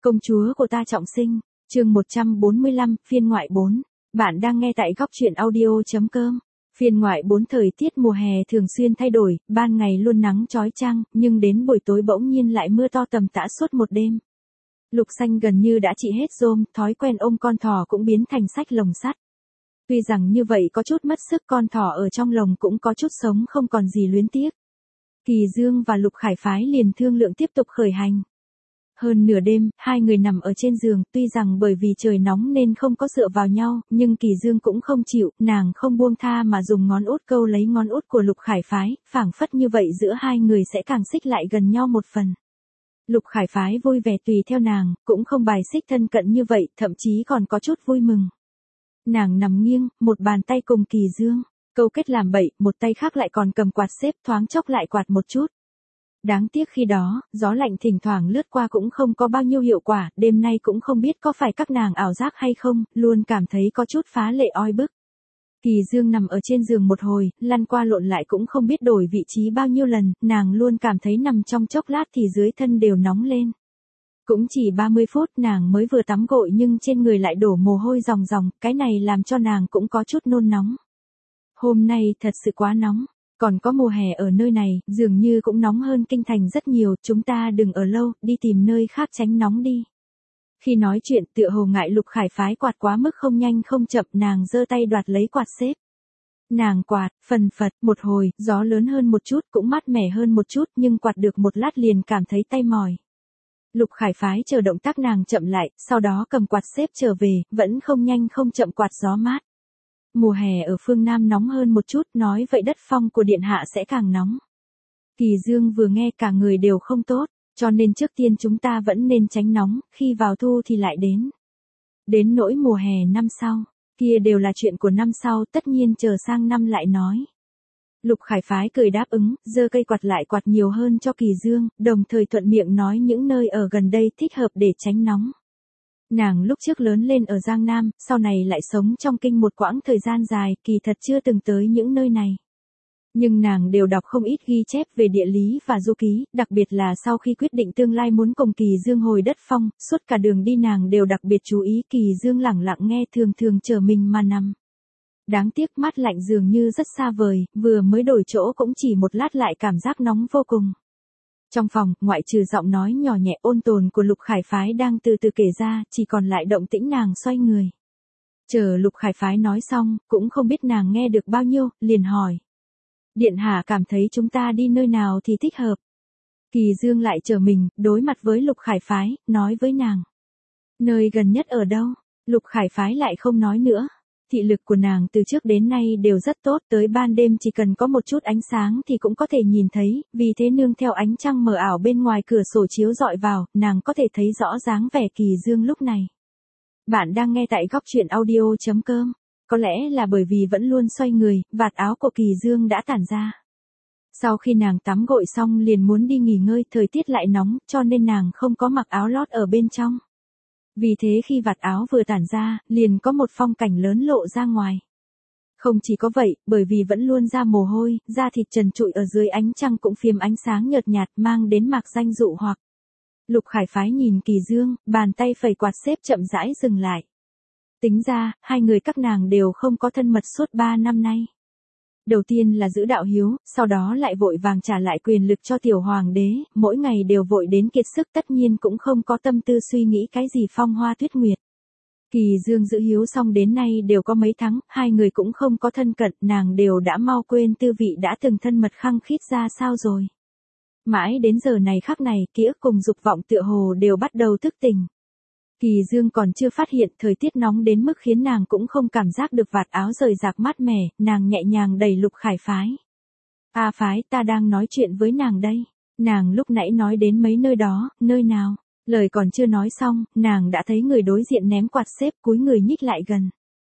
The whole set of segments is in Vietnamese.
Công chúa của ta trọng sinh, chương 145, phiên ngoại 4. Bạn đang nghe tại góc truyện audio.com. Phiên ngoại 4. Thời tiết mùa hè thường xuyên thay đổi, ban ngày luôn nắng chói chang, nhưng đến buổi tối bỗng nhiên lại mưa to tầm tã suốt một đêm. Lục Xanh gần như đã trị hết rôm, thói quen ôm con thỏ cũng biến thành sách lồng sắt. Tuy rằng như vậy có chút mất sức, con thỏ ở trong lồng cũng có chút sống không còn gì luyến tiếc. Kỳ Dương và Lục Khải Phái liền thương lượng tiếp tục khởi hành. Hơn nửa đêm, hai người nằm ở trên giường, tuy rằng bởi vì trời nóng nên không có dựa vào nhau, nhưng Kỳ Dương cũng không chịu, nàng không buông tha mà dùng ngón út câu lấy ngón út của Lục Khải Phái, phảng phất như vậy giữa hai người sẽ càng xích lại gần nhau một phần. Lục Khải Phái vui vẻ tùy theo nàng, cũng không bài xích thân cận như vậy, thậm chí còn có chút vui mừng. Nàng nằm nghiêng, một bàn tay cùng Kỳ Dương câu kết làm bậy, một tay khác lại còn cầm quạt xếp, thoáng chốc lại quạt một chút. Đáng tiếc khi đó, gió lạnh thỉnh thoảng lướt qua cũng không có bao nhiêu hiệu quả, đêm nay cũng không biết có phải các nàng ảo giác hay không, luôn cảm thấy có chút phá lệ oi bức. Kỳ Dương nằm ở trên giường một hồi, lăn qua lộn lại cũng không biết đổi vị trí bao nhiêu lần, nàng luôn cảm thấy nằm trong chốc lát thì dưới thân đều nóng lên. Cũng chỉ 30 phút nàng mới vừa tắm gội nhưng trên người lại đổ mồ hôi ròng ròng, cái này làm cho nàng cũng có chút nôn nóng. Hôm nay thật sự quá nóng. Còn có mùa hè ở nơi này, dường như cũng nóng hơn kinh thành rất nhiều, chúng ta đừng ở lâu, đi tìm nơi khác tránh nóng đi. Khi nói chuyện tựa hồ ngại Lục Khải Phái quạt quá mức không nhanh không chậm, nàng giơ tay đoạt lấy quạt xếp. Nàng quạt, phần phật, một hồi, gió lớn hơn một chút cũng mát mẻ hơn một chút nhưng quạt được một lát liền cảm thấy tay mỏi. Lục Khải Phái chờ động tác nàng chậm lại, sau đó cầm quạt xếp trở về, vẫn không nhanh không chậm quạt gió mát. Mùa hè ở phương Nam nóng hơn một chút, nói vậy đất phong của điện hạ sẽ càng nóng. Kỳ Dương vừa nghe cả người đều không tốt, cho nên trước tiên chúng ta vẫn nên tránh nóng, khi vào thu thì lại đến. Đến nỗi mùa hè năm sau, kia đều là chuyện của năm sau, tất nhiên chờ sang năm lại nói. Lục Khải Phái cười đáp ứng, giơ cây quạt lại quạt nhiều hơn cho Kỳ Dương, đồng thời thuận miệng nói những nơi ở gần đây thích hợp để tránh nóng. Nàng lúc trước lớn lên ở Giang Nam, sau này lại sống trong kinh một quãng thời gian dài, kỳ thật chưa từng tới những nơi này. Nhưng nàng đều đọc không ít ghi chép về địa lý và du ký, đặc biệt là sau khi quyết định tương lai muốn cùng Kỳ Dương hồi đất phong, suốt cả đường đi nàng đều đặc biệt chú ý. Kỳ Dương lẳng lặng nghe, thường thường chờ mình mà nằm. Đáng tiếc mát lạnh dường như rất xa vời, vừa mới đổi chỗ cũng chỉ một lát lại cảm giác nóng vô cùng. Trong phòng, ngoại trừ giọng nói nhỏ nhẹ ôn tồn của Lục Khải Phái đang từ từ kể ra, chỉ còn lại động tĩnh nàng xoay người. Chờ Lục Khải Phái nói xong, cũng không biết nàng nghe được bao nhiêu, liền hỏi. Điện hạ cảm thấy chúng ta đi nơi nào thì thích hợp. Kỳ Dương lại chờ mình, đối mặt với Lục Khải Phái, nói với nàng. Nơi gần nhất ở đâu? Lục Khải Phái lại không nói nữa. Thị lực của nàng từ trước đến nay đều rất tốt, tới ban đêm chỉ cần có một chút ánh sáng thì cũng có thể nhìn thấy, vì thế nương theo ánh trăng mờ ảo bên ngoài cửa sổ chiếu rọi vào, nàng có thể thấy rõ dáng vẻ Kỳ Dương lúc này. Bạn đang nghe tại góc truyện audio.com. Có lẽ là bởi vì vẫn luôn xoay người, vạt áo của Kỳ Dương đã tản ra. Sau khi nàng tắm gội xong liền muốn đi nghỉ ngơi, thời tiết lại nóng, cho nên nàng không có mặc áo lót ở bên trong. Vì thế khi vạt áo vừa tản ra, liền có một phong cảnh lớn lộ ra ngoài. Không chỉ có vậy, bởi vì vẫn luôn ra mồ hôi, da thịt trần trụi ở dưới ánh trăng cũng phiếm ánh sáng nhợt nhạt mang đến mạc danh dụ hoặc. Lục Khải Phái nhìn Kỳ Dương, bàn tay phẩy quạt xếp chậm rãi dừng lại. Tính ra, hai người các nàng đều không có thân mật suốt 3 năm nay. Đầu tiên là giữ đạo hiếu, sau đó lại vội vàng trả lại quyền lực cho tiểu hoàng đế, mỗi ngày đều vội đến kiệt sức, tất nhiên cũng không có tâm tư suy nghĩ cái gì phong hoa tuyết nguyệt. Kỳ Dương giữ hiếu xong đến nay đều có mấy tháng, hai người cũng không có thân cận, nàng đều đã mau quên tư vị đã từng thân mật khăng khít ra sao rồi. Mãi đến giờ này khắc này, ký ức cùng dục vọng tựa hồ đều bắt đầu thức tỉnh. Kỳ Dương còn chưa phát hiện thời tiết nóng đến mức khiến nàng cũng không cảm giác được vạt áo rời rạc mát mẻ, nàng nhẹ nhàng đẩy Lục Khải Phái. A Phái, ta đang nói chuyện với nàng đây. Nàng lúc nãy nói đến mấy nơi đó, nơi nào? Lời còn chưa nói xong, nàng đã thấy người đối diện ném quạt xếp, cúi người nhích lại gần.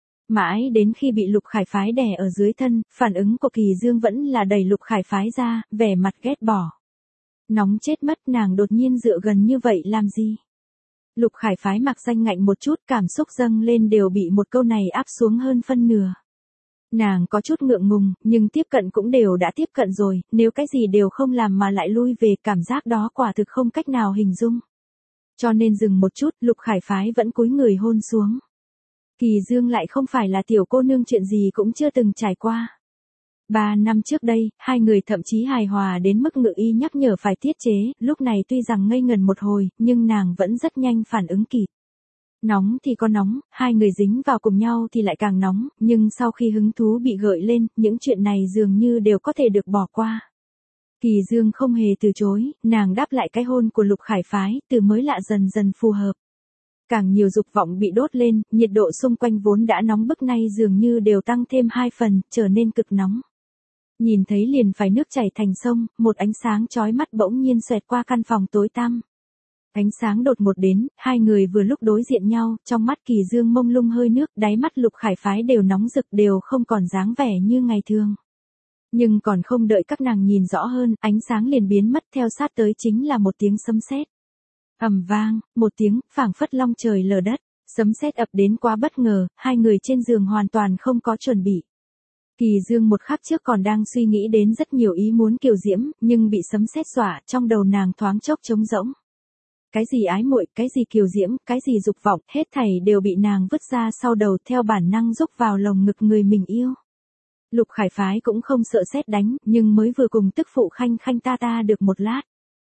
Mãi đến khi bị Lục Khải Phái đè ở dưới thân, phản ứng của Kỳ Dương vẫn là đẩy Lục Khải Phái ra, vẻ mặt ghét bỏ. Nóng chết mất, nàng đột nhiên dựa gần như vậy làm gì? Lục Khải Phái mặc danh ngạnh một chút, cảm xúc dâng lên đều bị một câu này áp xuống hơn phân nửa. Nàng có chút ngượng ngùng, nhưng tiếp cận cũng đều đã tiếp cận rồi, nếu cái gì đều không làm mà lại lui về, cảm giác đó quả thực không cách nào hình dung. Cho nên dừng một chút, Lục Khải Phái vẫn cúi người hôn xuống. Kỳ Dương lại không phải là tiểu cô nương chuyện gì cũng chưa từng trải qua. 3 năm trước đây, hai người thậm chí hài hòa đến mức Ngự Y nhắc nhở phải tiết chế, lúc này tuy rằng ngây ngần một hồi, nhưng nàng vẫn rất nhanh phản ứng kịp. Nóng thì có nóng, hai người dính vào cùng nhau thì lại càng nóng, nhưng sau khi hứng thú bị gợi lên, những chuyện này dường như đều có thể được bỏ qua. Kỳ Dương không hề từ chối, nàng đáp lại cái hôn của Lục Khải Phái, từ mới lạ dần dần phù hợp. Càng nhiều dục vọng bị đốt lên, nhiệt độ xung quanh vốn đã nóng bức nay dường như đều tăng thêm 2 phần, trở nên cực nóng. Nhìn thấy liền phải nước chảy thành sông, một ánh sáng chói mắt bỗng nhiên xoẹt qua căn phòng tối tăm. Ánh sáng đột ngột đến, hai người vừa lúc đối diện nhau, trong mắt Kỳ Dương mông lung hơi nước, đáy mắt Lục Khải Phái đều nóng rực, đều không còn dáng vẻ như ngày thường. Nhưng còn không đợi các nàng nhìn rõ hơn, ánh sáng liền biến mất, theo sát tới chính là một tiếng sấm sét. Ầm vang, một tiếng, phảng phất long trời lở đất, sấm sét ập đến quá bất ngờ, hai người trên giường hoàn toàn không có chuẩn bị. Kỳ Dương một khắc trước còn đang suy nghĩ đến rất nhiều ý muốn kiều diễm, nhưng bị sấm sét dọa, trong đầu nàng thoáng chốc trống rỗng. Cái gì ái muội, cái gì kiều diễm, cái gì dục vọng, hết thảy đều bị nàng vứt ra sau đầu, theo bản năng rúc vào lồng ngực người mình yêu. Lục Khải Phái cũng không sợ sét đánh, nhưng mới vừa cùng tức phụ khanh khanh ta được một lát.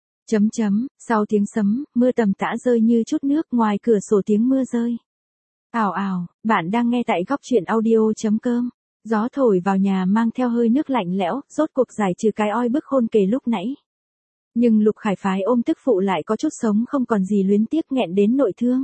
Sau tiếng sấm, mưa tầm tã rơi như chút nước, ngoài cửa sổ tiếng mưa rơi. Ào ào, bạn đang nghe tại góc truyện audio.com. Gió thổi vào nhà mang theo hơi nước lạnh lẽo, rốt cuộc giải trừ cái oi bức hôn kề lúc nãy. Nhưng Lục Khải Phái ôm tức phụ lại có chút sống không còn gì luyến tiếc, nghẹn đến nội thương.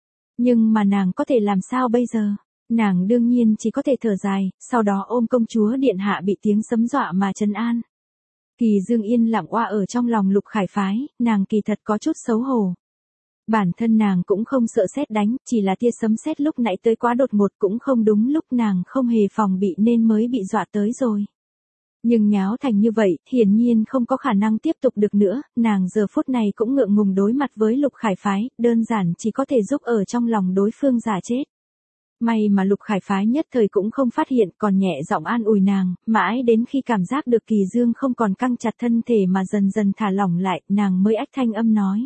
Nhưng mà nàng có thể làm sao bây giờ? Nàng đương nhiên chỉ có thể thở dài, sau đó ôm công chúa điện hạ bị tiếng sấm dọa mà trấn an. Kỳ Dương yên lặng oa ở trong lòng Lục Khải Phái, nàng kỳ thật có chút xấu hổ. Bản thân nàng cũng không sợ sét đánh, chỉ là tia sấm sét lúc nãy tới quá đột ngột, cũng không đúng lúc, nàng không hề phòng bị nên mới bị dọa tới rồi. Nhưng nháo thành như vậy, hiển nhiên không có khả năng tiếp tục được nữa, nàng giờ phút này cũng ngượng ngùng đối mặt với Lục Khải Phái, đơn giản chỉ có thể giúp ở trong lòng đối phương giả chết. May mà Lục Khải Phái nhất thời cũng không phát hiện, còn nhẹ giọng an ủi nàng, mãi đến khi cảm giác được Kỳ Dương không còn căng chặt thân thể mà dần dần thả lỏng lại, nàng mới ách thanh âm nói.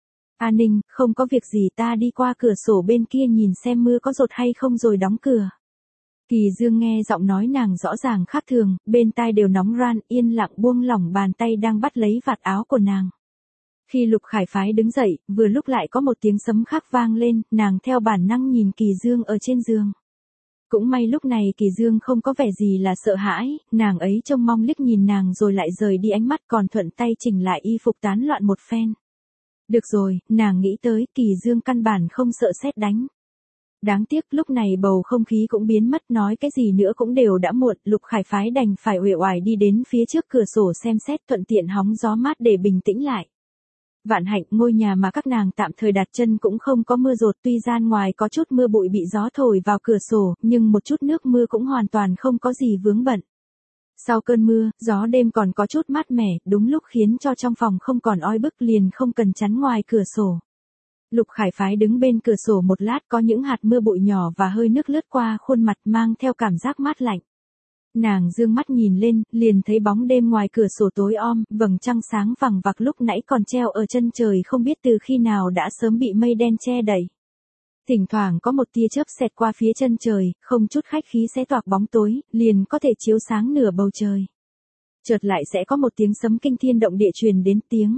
A Ninh, không có việc gì, ta đi qua cửa sổ bên kia nhìn xem mưa có dột hay không rồi đóng cửa. Kỳ Dương nghe giọng nói nàng rõ ràng khác thường, bên tai đều nóng ran, yên lặng buông lỏng bàn tay đang bắt lấy vạt áo của nàng. Khi Lục Khải Phái đứng dậy, vừa lúc lại có một tiếng sấm khác vang lên, nàng theo bản năng nhìn Kỳ Dương ở trên giường. Cũng may lúc này Kỳ Dương không có vẻ gì là sợ hãi, nàng ấy trông mong liếc nhìn nàng rồi lại rời đi ánh mắt, còn thuận tay chỉnh lại y phục tán loạn một phen. Được rồi, nàng nghĩ tới, Kỳ Dương căn bản không sợ sét đánh. Đáng tiếc lúc này bầu không khí cũng biến mất, nói cái gì nữa cũng đều đã muộn, Lục Khải Phái đành phải uể oải đi đến phía trước cửa sổ xem xét, thuận tiện hóng gió mát để bình tĩnh lại. Vạn hạnh, ngôi nhà mà các nàng tạm thời đặt chân cũng không có mưa dột, tuy gian ngoài có chút mưa bụi bị gió thổi vào cửa sổ, nhưng một chút nước mưa cũng hoàn toàn không có gì vướng bận. Sau cơn mưa, gió đêm còn có chút mát mẻ, đúng lúc khiến cho trong phòng không còn oi bức, liền không cần chắn ngoài cửa sổ. Lục Khải Phái đứng bên cửa sổ một lát, có những hạt mưa bụi nhỏ và hơi nước lướt qua khuôn mặt mang theo cảm giác mát lạnh. Nàng dương mắt nhìn lên, liền thấy bóng đêm ngoài cửa sổ tối om, vầng trăng sáng vằng vặc lúc nãy còn treo ở chân trời không biết từ khi nào đã sớm bị mây đen che đậy. Thỉnh thoảng có một tia chớp xẹt qua phía chân trời, không chút khách khí xé toạc bóng tối, liền có thể chiếu sáng nửa bầu trời. Chợt lại sẽ có một tiếng sấm kinh thiên động địa truyền đến, tiếng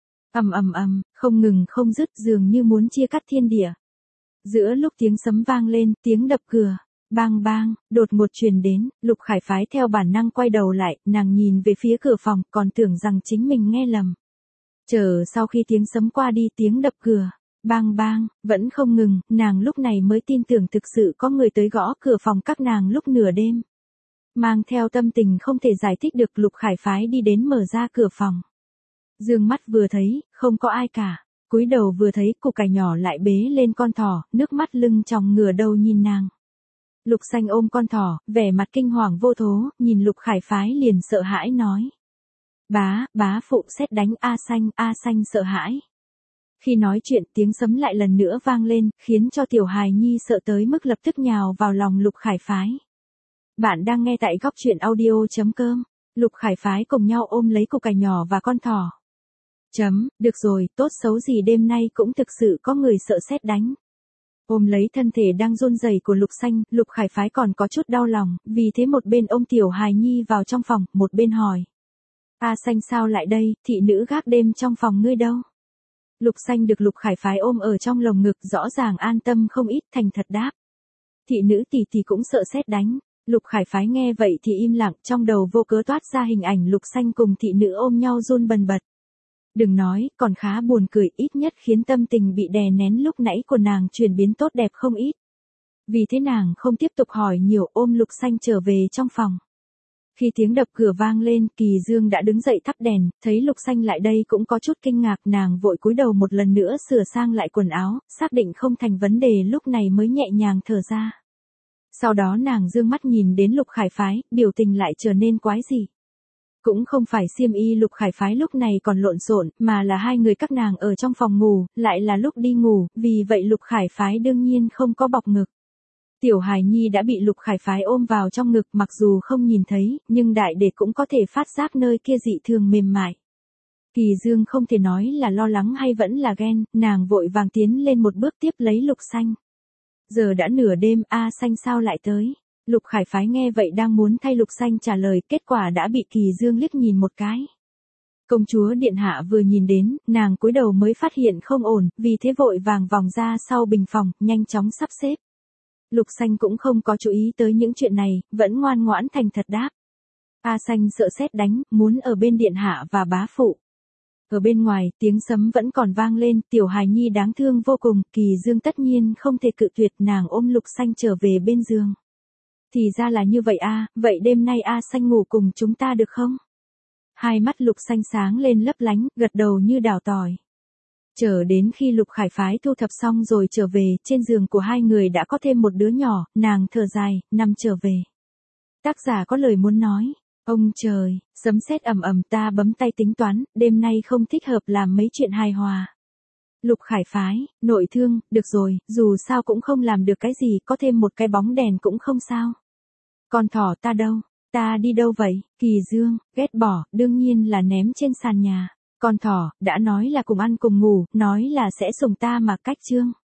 ầm ầm ầm, không ngừng không dứt, dường như muốn chia cắt thiên địa. Giữa lúc tiếng sấm vang lên, tiếng đập cửa bang bang đột ngột truyền đến, Lục Khải Phái theo bản năng quay đầu lại, nàng nhìn về phía cửa phòng, còn tưởng rằng chính mình nghe lầm. Chờ sau khi tiếng sấm qua đi, tiếng đập cửa bang bang vẫn không ngừng, nàng lúc này mới tin tưởng thực sự có người tới gõ cửa phòng các nàng lúc nửa đêm. Mang theo tâm tình không thể giải thích được, Lục Khải Phái đi đến mở ra cửa phòng. Dương mắt vừa thấy, không có ai cả. Cúi đầu vừa thấy, củ cải nhỏ lại bế lên con thỏ, nước mắt lưng tròng ngửa đầu nhìn nàng. Lục Xanh ôm con thỏ, vẻ mặt kinh hoàng vô thố, nhìn Lục Khải Phái liền sợ hãi nói. Bá phụ sét đánh, A Xanh sợ hãi. Khi nói chuyện, tiếng sấm lại lần nữa vang lên, khiến cho tiểu hài nhi sợ tới mức lập tức nhào vào lòng Lục Khải Phái. Bạn đang nghe tại góc truyện audio.com. Lục Khải Phái cùng nhau ôm lấy củ cải nhỏ và con thỏ. Được rồi, tốt xấu gì đêm nay cũng thực sự có người sợ sét đánh. Ôm lấy thân thể đang run rẩy của Lục Xanh, Lục Khải Phái còn có chút đau lòng, vì thế một bên ôm Tiểu Hài Nhi vào trong phòng, một bên hỏi. A Xanh sao lại đây, thị nữ gác đêm trong phòng ngươi đâu? Lục Xanh được Lục Khải Phái ôm ở trong lồng ngực rõ ràng an tâm không ít, thành thật đáp. Thị nữ tỷ tỷ cũng sợ sét đánh. Lục Khải Phái nghe vậy thì im lặng, trong đầu vô cớ toát ra hình ảnh Lục Xanh cùng thị nữ ôm nhau run bần bật. Đừng nói, còn khá buồn cười, ít nhất khiến tâm tình bị đè nén lúc nãy của nàng chuyển biến tốt đẹp không ít. Vì thế nàng không tiếp tục hỏi nhiều, ôm Lục Xanh trở về trong phòng. Khi tiếng đập cửa vang lên, Kỳ Dương đã đứng dậy thắp đèn, thấy Lục Xanh lại đây cũng có chút kinh ngạc, nàng vội cúi đầu một lần nữa sửa sang lại quần áo, xác định không thành vấn đề lúc này mới nhẹ nhàng thở ra. Sau đó nàng dương mắt nhìn đến Lục Khải Phái, biểu tình lại trở nên quái dị. Cũng không phải xiêm y Lục Khải Phái lúc này còn lộn xộn, mà là hai người các nàng ở trong phòng ngủ, lại là lúc đi ngủ, vì vậy Lục Khải Phái đương nhiên không có bọc ngực. Tiểu Hài Nhi đã bị Lục Khải Phái ôm vào trong ngực, mặc dù không nhìn thấy, nhưng đại đệ cũng có thể phát giác nơi kia dị thường mềm mại. Kỳ Dương không thể nói là lo lắng hay vẫn là ghen, nàng vội vàng tiến lên một bước tiếp lấy Lục Xanh. Giờ đã nửa đêm, A Xanh sao lại tới? Lục Khải Phái nghe vậy đang muốn thay Lục Xanh trả lời, kết quả đã bị Kỳ Dương liếc nhìn một cái. Công chúa điện hạ vừa nhìn đến, nàng cúi đầu mới phát hiện không ổn, vì thế vội vàng vòng ra sau bình phòng, nhanh chóng sắp xếp. Lục Xanh cũng không có chú ý tới những chuyện này, vẫn ngoan ngoãn thành thật đáp. A Xanh sợ sét đánh, muốn ở bên điện hạ và bá phụ. Ở bên ngoài, tiếng sấm vẫn còn vang lên, Tiểu Hài Nhi đáng thương vô cùng, Kỳ Dương tất nhiên không thể cự tuyệt, nàng ôm Lục Xanh trở về bên giường. Thì ra là như vậy a, vậy đêm nay A Xanh ngủ cùng chúng ta được không? Hai mắt Lục Xanh sáng lên lấp lánh, gật đầu như đào tỏi. Chờ đến khi Lục Khải Phái thu thập xong rồi trở về, trên giường của hai người đã có thêm một đứa nhỏ, nàng thở dài, nằm trở về. Tác giả có lời muốn nói. Ông trời, sấm sét ầm ầm, ta bấm tay tính toán, đêm nay không thích hợp làm mấy chuyện hài hòa. Lục Khải Phái, nội thương, được rồi, dù sao cũng không làm được cái gì, có thêm một cái bóng đèn cũng không sao. Con thỏ ta đâu? Ta đi đâu vậy? Kỳ Dương, ghét bỏ, đương nhiên là ném trên sàn nhà. Con thỏ, đã nói là cùng ăn cùng ngủ, nói là sẽ sủng ta mà cách trương.